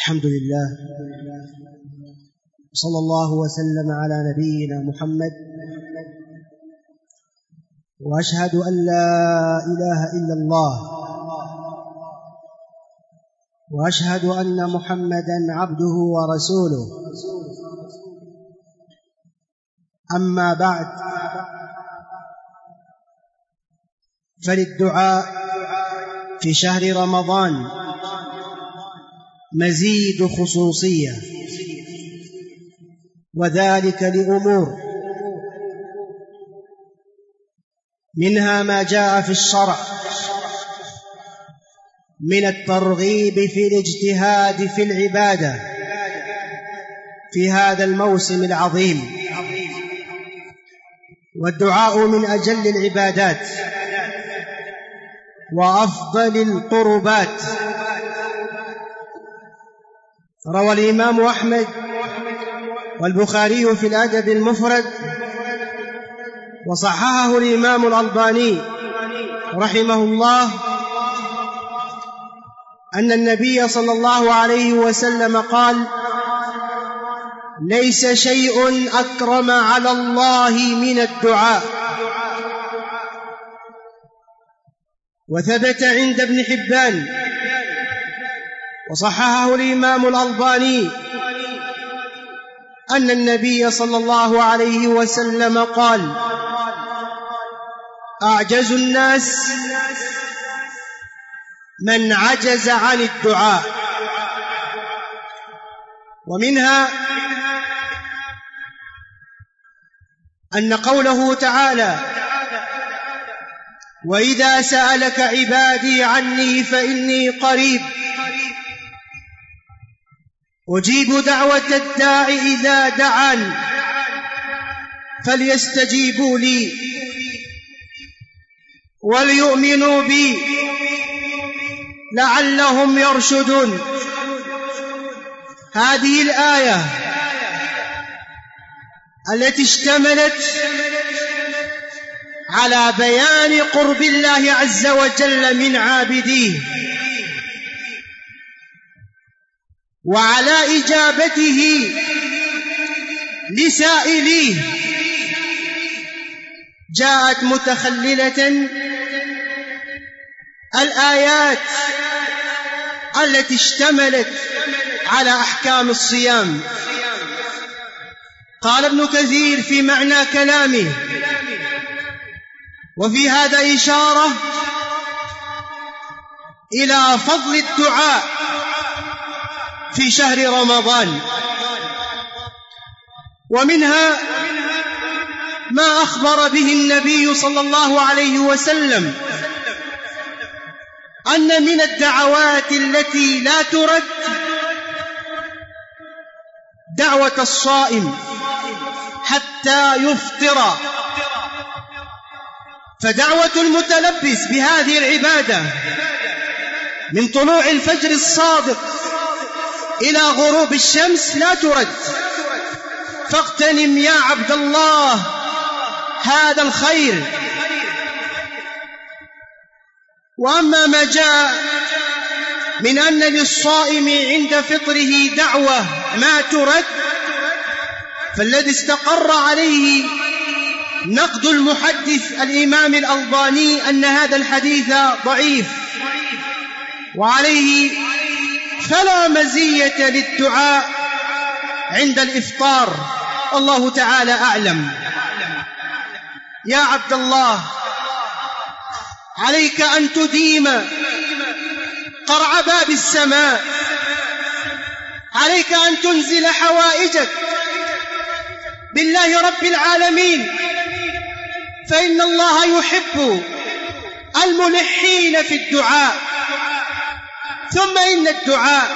الحمد لله، صلى الله وسلم على نبينا محمد، وأشهد أن لا إله إلا الله، وأشهد أن محمدًا عبده ورسوله. أما بعد، فللدعاء في شهر رمضان مزيد خصوصية، وذلك لأمور، منها ما جاء في الشرع من الترغيب في الاجتهاد في العبادة في هذا الموسم العظيم. والدعاء من أجل العبادات وأفضل القربات. روى الإمام أحمد والبخاري في الأدب المفرد، وصححه الإمام الألباني رحمه الله، أن النبي صلى الله عليه وسلم قال: ليس شيء أكرم على الله من الدعاء. وثبت عند ابن حبان وصححه الإمام الألباني أن النبي صلى الله عليه وسلم قال: أعجز الناس من عجز عن الدعاء. ومنها أن قوله تعالى: وإذا سألك عبادي عني فإني قريب أجيب دعوة الداع إذا دعان فليستجيبوا لي وليؤمنوا بي لعلهم يرشدون. هذه الآية التي اشتملت على بيان قرب الله عز وجل من عابديه، وعلى إجابته لسائليه، جاءت متخللة الآيات التي اشتملت على أحكام الصيام. قال ابن كثير في معنى كلامه: وفي هذا إشارة إلى فضل الدعاء في شهر رمضان. ومنها ما أخبر به النبي صلى الله عليه وسلم أن من الدعوات التي لا ترد دعوة الصائم حتى يفطر. فدعوة المتلبس بهذه العبادة من طلوع الفجر الصادق إلى غروب الشمس لا ترد. فاغتنم يا عبد الله هذا الخير. وأما ما جاء من أن للصائم عند فطره دعوة ما ترد، فالذي استقر عليه نقد المحدث الإمام الألباني أن هذا الحديث ضعيف، وعليه فلا مزية للدعاء عند الإفطار، والله تعالى أعلم. يا عبد الله، عليك أن تديم قرع باب السماء، عليك أن تنزل حوائجك بالله رب العالمين، فإن الله يحب الملحين في الدعاء. ثم إن الدعاء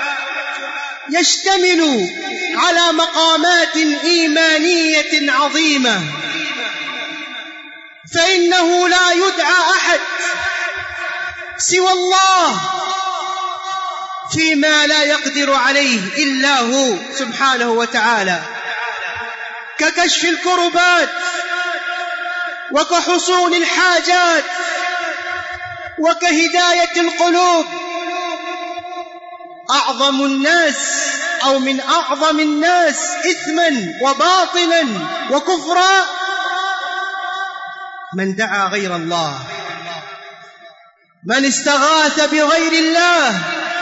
يشتمل على مقامات إيمانية عظيمة، فإنه لا يدعى أحد سوى الله فيما لا يقدر عليه إلا هو سبحانه وتعالى، ككشف الكربات وكحصول الحاجات وكهداية القلوب أعظم الناس أو من أعظم الناس إثما وباطلا وكفرا من دعا غير الله، من استغاث بغير الله،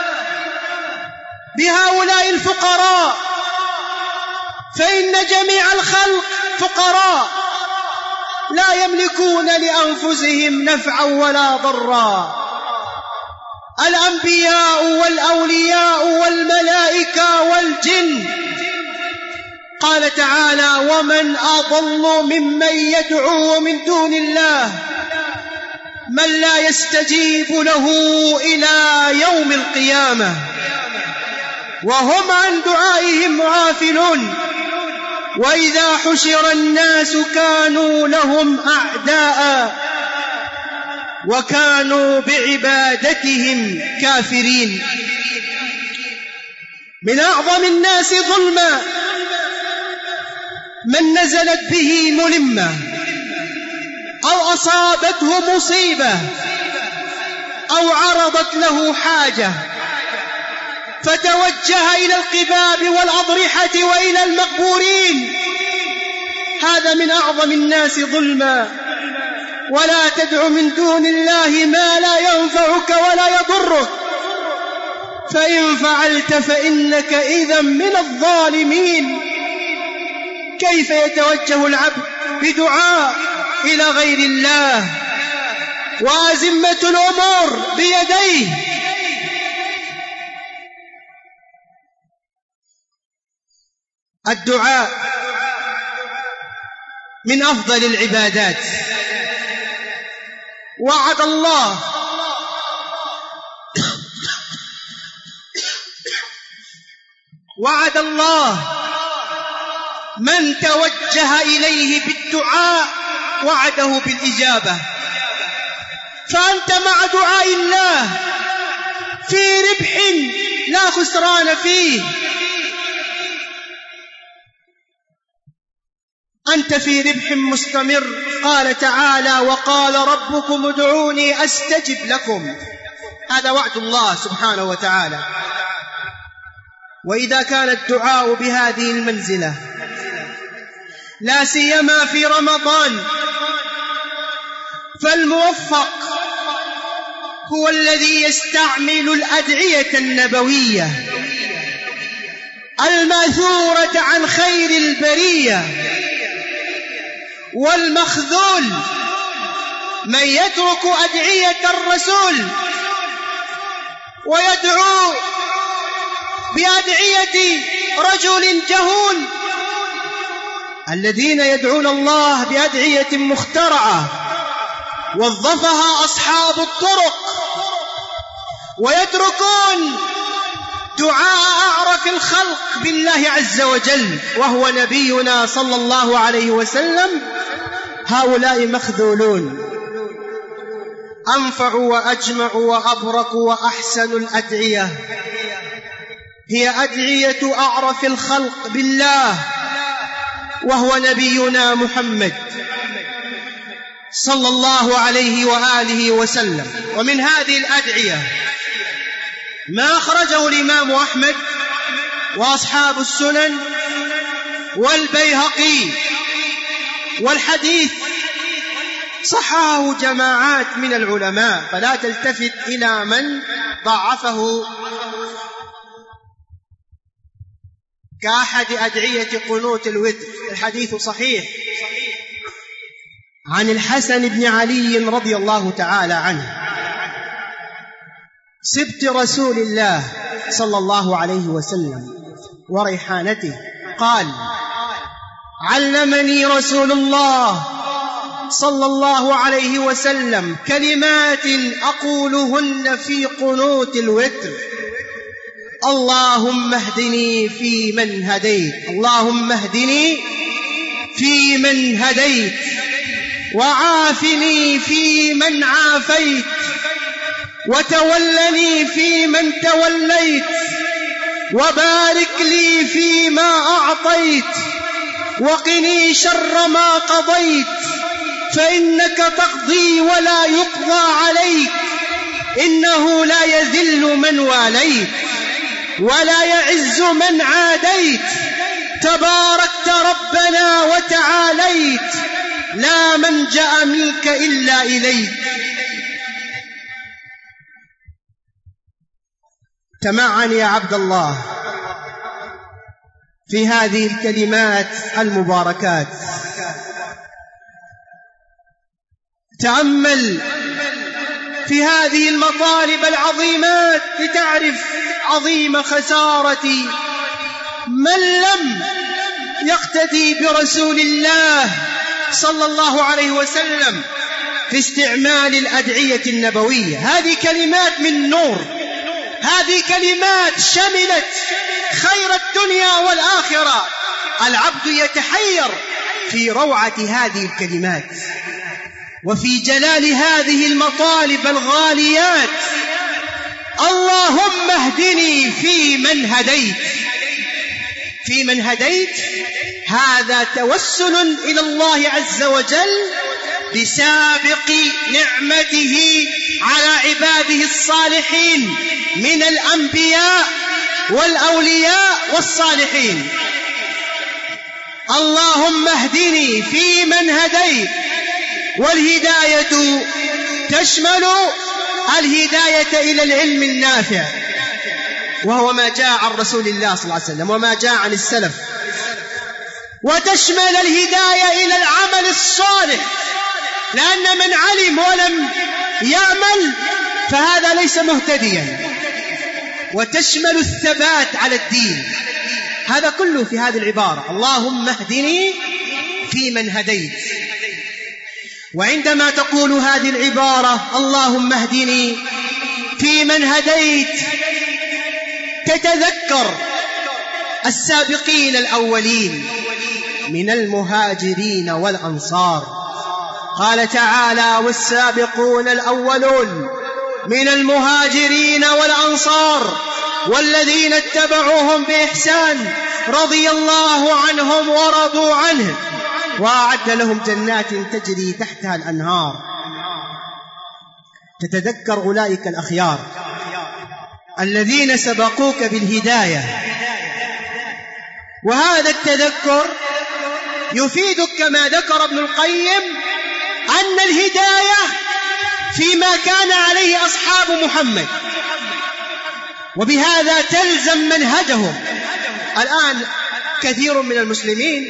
بهؤلاء الفقراء، فإن جميع الخلق فقراء لا يملكون لأنفسهم نفعا ولا ضرا، الأنبياء والأولياء والملائكة والجن. قال تعالى: ومن أضل ممن يدعو من دون الله من لا يستجيب له إلى يوم القيامة وهم عن دعائهم غافلون، وإذا حشر الناس كانوا لهم أعداء وكانوا بعبادتهم كافرين. من أعظم الناس ظلما من نزلت به ملمة أو أصابته مصيبة أو عرضت له حاجة فتوجه إلى القباب والأضرحة وإلى المقبورين، هذا من أعظم الناس ظلما. ولا تدع من دون الله ما لا ينفعك ولا يضرك، فإن فعلت فإنك إذا من الظالمين. كيف يتوجه العبد بدعاء إلى غير الله وأزمة الأمور بيديه؟ الدعاء من أفضل العبادات. وعد الله من توجه إليه بالدعاء وعده بالإجابة. فأنت مع دعاء الله في ربح لا خسران فيه، أنت في ربح مستمر. قال تعالى: وقال ربكم ادعوني أستجب لكم. هذا وعد الله سبحانه وتعالى. وإذا كان الدعاء بهذه المنزلة لا سيما في رمضان، فالموفق هو الذي يستعمل الأدعية النبوية الماثورة عن خير البرية، والمخذول من يترك أدعية الرسول ويدعو بأدعية رجل جهول. الذين يدعون الله بأدعية مخترعة وظفها أصحاب الطرق، ويتركون دعاء أعرف الخلق بالله عز وجل وهو نبينا صلى الله عليه وسلم، هؤلاء مخذولون. أنفع وأجمع وأبرك وأحسن الأدعية هي أدعية أعرف الخلق بالله وهو نبينا محمد صلى الله عليه وآله وسلم. ومن هذه الأدعية ما أخرجه الإمام أحمد وأصحاب السنن والبيهقي، والحديث صححه جماعات من العلماء، فلا تلتفت إلى من ضعفه كأحد أدعية قنوت الوتر. الحديث صحيح عن الحسن بن علي رضي الله تعالى عنه سبط رسول الله صلى الله عليه وسلم وريحانته، قال: علمني رسول الله صلى الله عليه وسلم كلمات أقولهن في قنوت الوتر: اللهم اهدني في من هديت، اللهم اهدني في من هديت، وعافني في من عافيت، وتولني في من توليت، وبارك لي فيما أعطيت، وقني شر ما قضيت، فإنك تقضي ولا يقضى عليك، إنه لا يذل من واليت، ولا يعز من عاديت، تباركت ربنا وتعاليت، لا ملجأ منك إلا إليك. تمعن يا عبد الله في هذه الكلمات المباركات، تأمل في هذه المطالب العظيمات لتعرف عظيم خسارة من لم يقتدي برسول الله صلى الله عليه وسلم في استعمال الأدعية النبوية. هذه كلمات من نور، هذه كلمات شملت خير الدنيا والآخرة. العبد يتحير في روعة هذه الكلمات وفي جلال هذه المطالب الغاليات. اللهم اهدني في من هديت. في من هديت هذا توسل إلى الله عز وجل بسابق نعمته على عباده الصالحين من الأنبياء والأولياء والصالحين. اللهم اهدني في من هديت، والهداية تشمل الهداية إلى العلم النافع، وهو ما جاء عن رسول الله صلى الله عليه وسلم وما جاء عن السلف، وتشمل الهداية إلى العمل الصالح، لأن من علم ولم يعمل فهذا ليس مهتديا، وتشمل الثبات على الدين. هذا كله في هذه العبارة، اللهم اهدني في من هديت. وعندما تقول هذه العبارة اللهم اهدني في من هديت تتذكر السابقين الأولين من المهاجرين والأنصار. قال تعالى والسابقون الأولون من المهاجرين والأنصار والذين اتبعوهم بإحسان رضي الله عنهم ورضوا عنه وأعد لهم جنات تجري تحتها الأنهار. تتذكر أولئك الأخيار الذين سبقوك بالهداية، وهذا التذكر يفيدك كما ذكر ابن القيم أن الهداية فيما كان عليه أصحاب محمد، وبهذا تلزم منهجهم. الآن كثير من المسلمين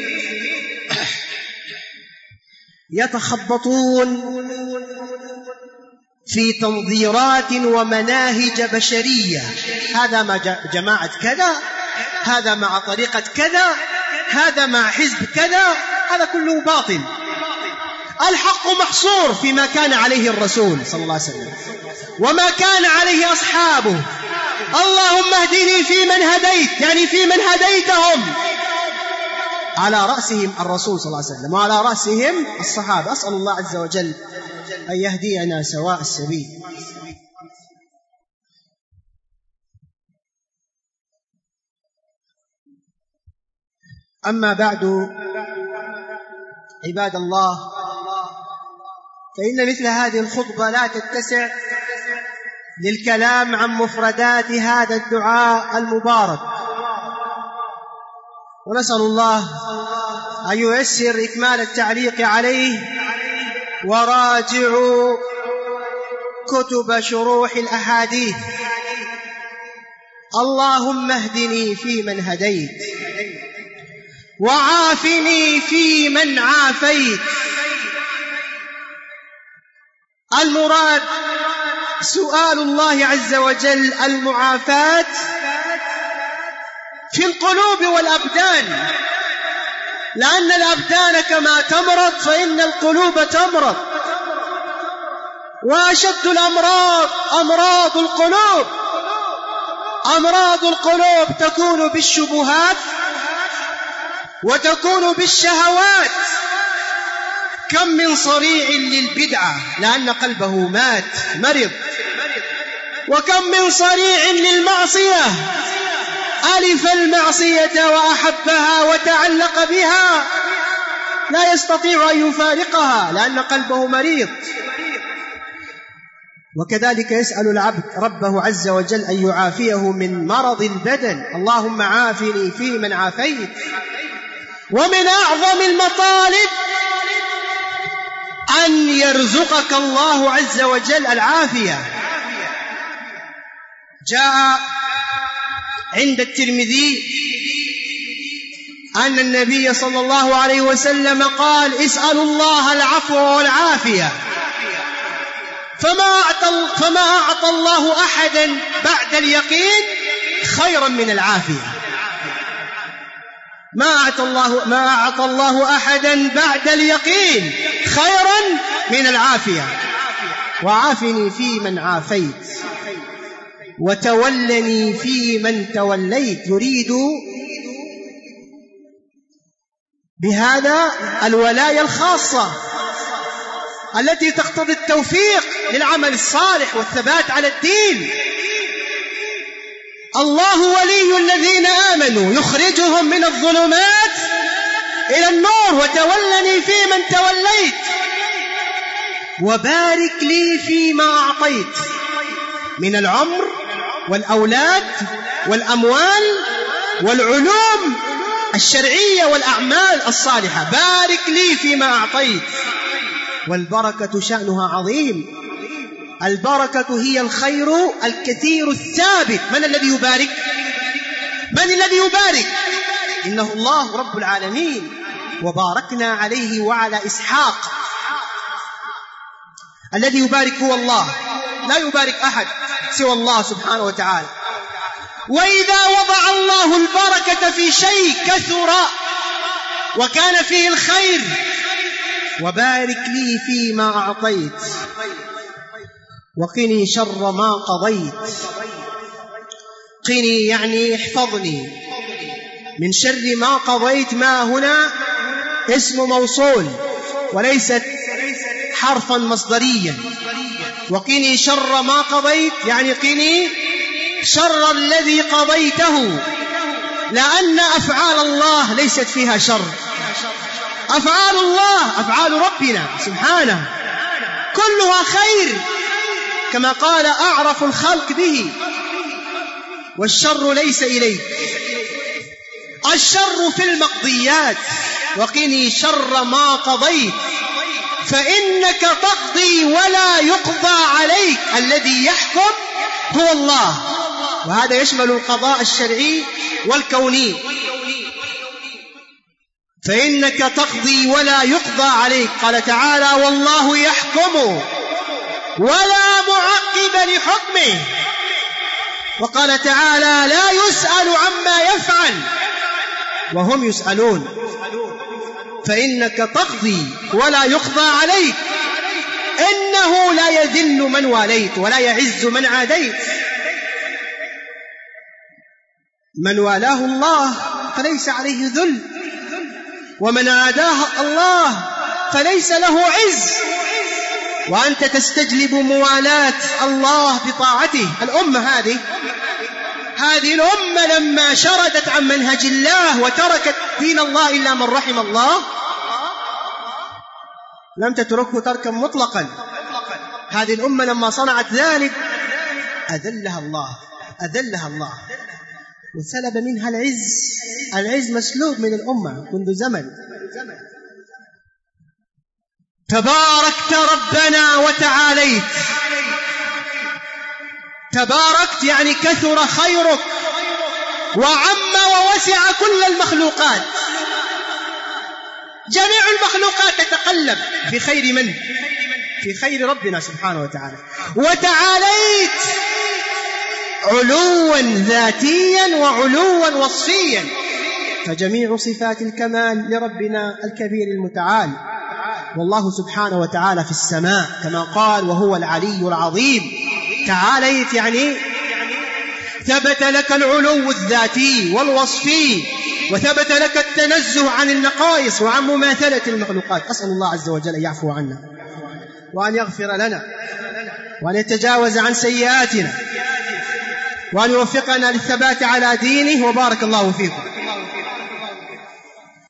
يتخبطون في تنظيرات ومناهج بشرية، هذا مع جماعة كذا، هذا مع طريقة كذا، هذا مع حزب كذا، هذا كله باطل. الحق محصور فيما كان عليه الرسول صلى الله عليه وسلم وما كان عليه أصحابه. اللهم اهدني في من هديت، يعني في من هديتهم، على رأسهم الرسول صلى الله عليه وسلم وعلى رأسهم الصحابة. أسأل الله عز وجل أن يهدينا سواء السبيل. أما بعد، عباد الله، فإن مثل هذه الخطبة لا تتسع للكلام عن مفردات هذا الدعاء المبارك، ونسأل الله أن ييسر إكمال التعليق عليه. وراجعوا كتب شروح الأحاديث. اللهم اهدني في من هديت، وعافني في من عافيت. المراد سؤال الله عز وجل المعافاة في القلوب والأبدان، لأن الأبدان كما تمرض فإن القلوب تمرض، وأشد الأمراض أمراض القلوب. أمراض القلوب تكون بالشبهات وتكون بالشهوات. كم من صريع للبدعة لأن قلبه مات مرض، وكم من صريع للمعصية ألف المعصية وأحبها وتعلق بها لا يستطيع أن يفارقها لأن قلبه مريض. وكذلك يسأل العبد ربه عز وجل أن يعافيه من مرض البدن. اللهم عافني فيمن عافيت. ومن أعظم المطالب أن يرزقك الله عز وجل العافية. جاء عند الترمذي أن النبي صلى الله عليه وسلم قال: اسألوا الله العفو والعافية، فما أعطى الله أحدا بعد اليقين خيرا من العافية. ما أعطى الله أحدا بعد اليقين خيرا من العافية. وعافني في من عافيت وتولني في من توليت. يريد بهذا الولاية الخاصة التي تقتضي التوفيق للعمل الصالح والثبات على الدين. الله ولي الذين آمنوا يخرجهم من الظلمات إلى النور. وتولني في من توليت وبارك لي فيما أعطيت من العمر والأولاد والأموال والعلوم الشرعية والأعمال الصالحة. بارك لي فيما أعطيت. والبركة شأنها عظيم. البركة هي الخير الكثير الثابت. من الذي يبارك؟ من الذي يبارك؟ إنه الله رب العالمين. وباركنا عليه وعلى إسحاق. الذي يبارك هو الله، لا يبارك أحد سوى الله سبحانه وتعالى. وإذا وضع الله البركة في شيء كثر وكان فيه الخير. وبارك لي فيما أعطيت وقني شر ما قضيت. قني يعني احفظني من شر ما قضيت. ما هنا اسم موصول وليست حرفا مصدريا. وقني شر ما قضيت يعني قني شر الذي قضيته، لأن أفعال الله ليست فيها شر. أفعال الله أفعال ربنا سبحانه كلها خير، كما قال: أعرف الخلق به والشر ليس إليك. الشر في المقضيات. وقني شر ما قضيت فإنك تقضي ولا يقضى عليك. الذي يحكم هو الله، وهذا يشمل القضاء الشرعي والكوني. فإنك تقضي ولا يقضى عليك. قال تعالى: والله يحكم ولا معقب لحكمه. وقال تعالى: لا يسأل عما يفعل وهم يسألون. فإنك تقضي ولا يقضى عليك. إنه لا يذل من واليت ولا يعز من عاديت. من والاه الله فليس عليه ذل، ومن عاداه الله فليس له عز. وأنت تستجلب موالاة الله بطاعته. الأمة هذه الأمة لما شردت عن منهج الله وتركت دين الله إلا من رحم الله لم تتركه تركا مطلقا. هذه الأمة لما صنعت ذلك أذلها الله وسلب منها العز مسلوب من الأمة منذ زمن. تباركت ربنا وتعاليت. تباركت يعني كثر خيرك وعم ووسع كل المخلوقات. جميع المخلوقات تتقلب في خير من؟ في خير ربنا سبحانه وتعالى. وتعاليت علوا ذاتيا وعلوا وصفيا. فجميع صفات الكمال لربنا الكبير المتعال. والله سبحانه وتعالى في السماء كما قال: وهو العلي العظيم. تعاليت يعني ثبت لك العلو الذاتي والوصفي، وثبت لك التنزه عن النقائص وعن مماثلة المخلوقات. أسأل الله عز وجل أن يعفو عنا وأن يغفر لنا وأن يتجاوز عن سيئاتنا وأن يوفقنا للثبات على دينه. وبارك الله فيكم.